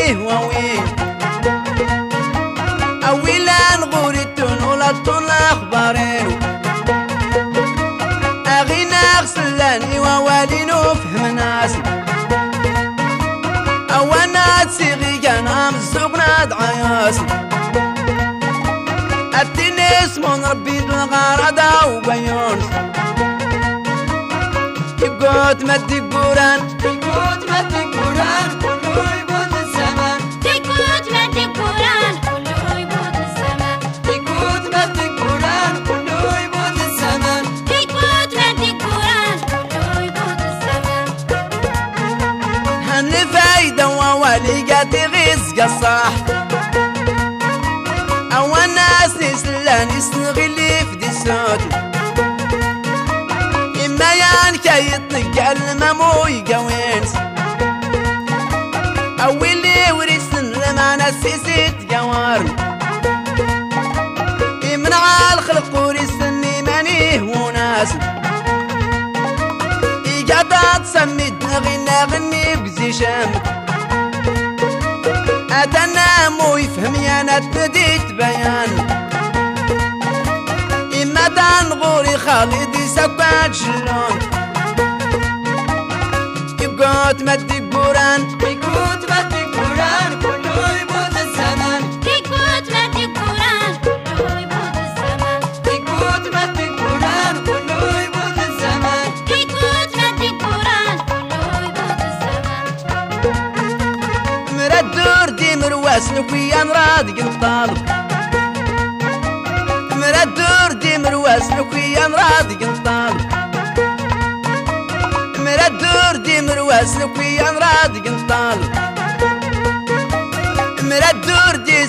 مانيه ووين أولا نغوريتون ولا طول أخبارين أغينا غسلاني ووالينو فهم ناسي أوانا تسيغي كان مزوقنا دعياسي التنس من ربي الغردة وبيونس يقوت مدي قران يقوت مدي قران كله يبوت الزمان يقوت مدي قران كله يبوت الزمان يقوت مدي قران كله يبوت الزمان يقوت مدي قران كله يبوت الزمان هن فايدة ووالي قاتي غيز قصاح أو الناس نسلان يسنغلي في دي صوتي إما يانكا يطلق المامو يقوينس أو اللي ورسن لما نسيسيت قوارن إمنع الخلق ورسني مانيه وناس إيقادا تسمي دغينا غني بزي شامك أتنا مو يفهم يا نتديت بيان إما دان غوري خالدي سكوات شلون يقوت مدي قران يقوت مدي قران كله يبوت الزمان يقوت مدي قران كله يبوت الزمان يقوت مدي قران كله يبوت الزمان يقوت مدي قران كله يبوت الزمان مردور دي مرواس نكوي أنراد قنطالب مردور دي مرواس نكوي أنراد قنطالب مردور دي مرواس نكوي أنراد قنطالب مردور دي